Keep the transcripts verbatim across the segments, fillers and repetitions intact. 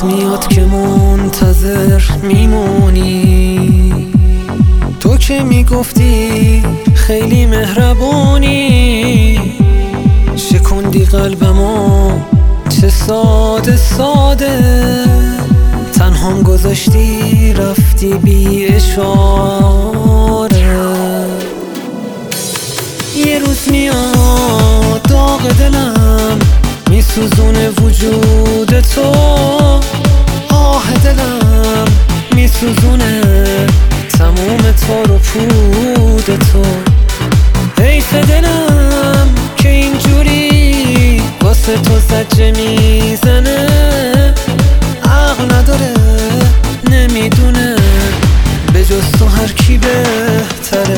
روز میاد که منتظر میمونی، تو که میگفتی خیلی مهربونی، شکندی قلبمو چه ساده ساده، تنهام گذاشتی رفتی بی اشاره. یه روز میاد داغ دلم میسوزونه وجود تو، آه دلم میسوزونه تموم تار و پود تو. حیف دلم که اینجوری واسه تو زجه میزنه، عقل نداره نمیدونه به جز تو هر کی بهتره.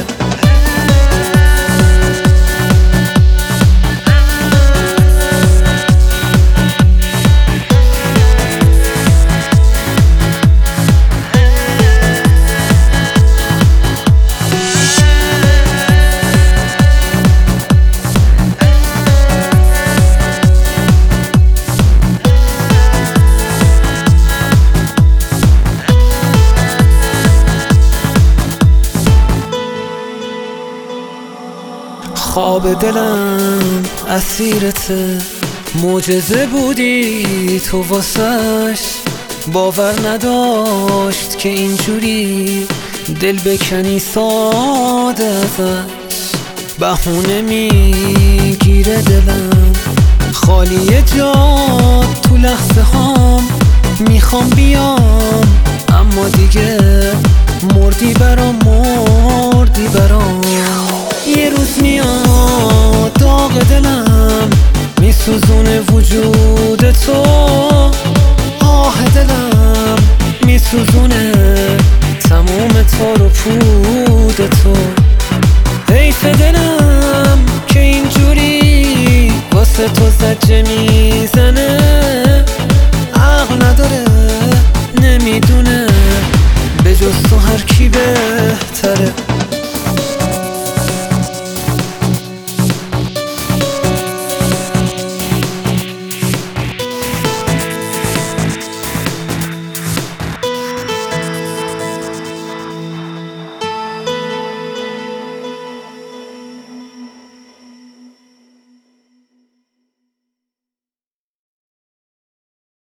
خواب دلم اسیرته، معجزه بودی تو واسش، باور نداشت که اینجوری دل بکنی ساده ازش. بهونه میگیره دلم خالی جات تو لحظه هام، میخوام بیام اما دیگه مردی برام مردی برام. یه روز میاد داغ دلم میسوزونه وجود تو، آه دلم میسوزونه تموم تار و پود تو. حیف دلم که اینجوری واسه تو زجه میزنه، عقل نداره نمیدونه به جز تو هر کی بهتره.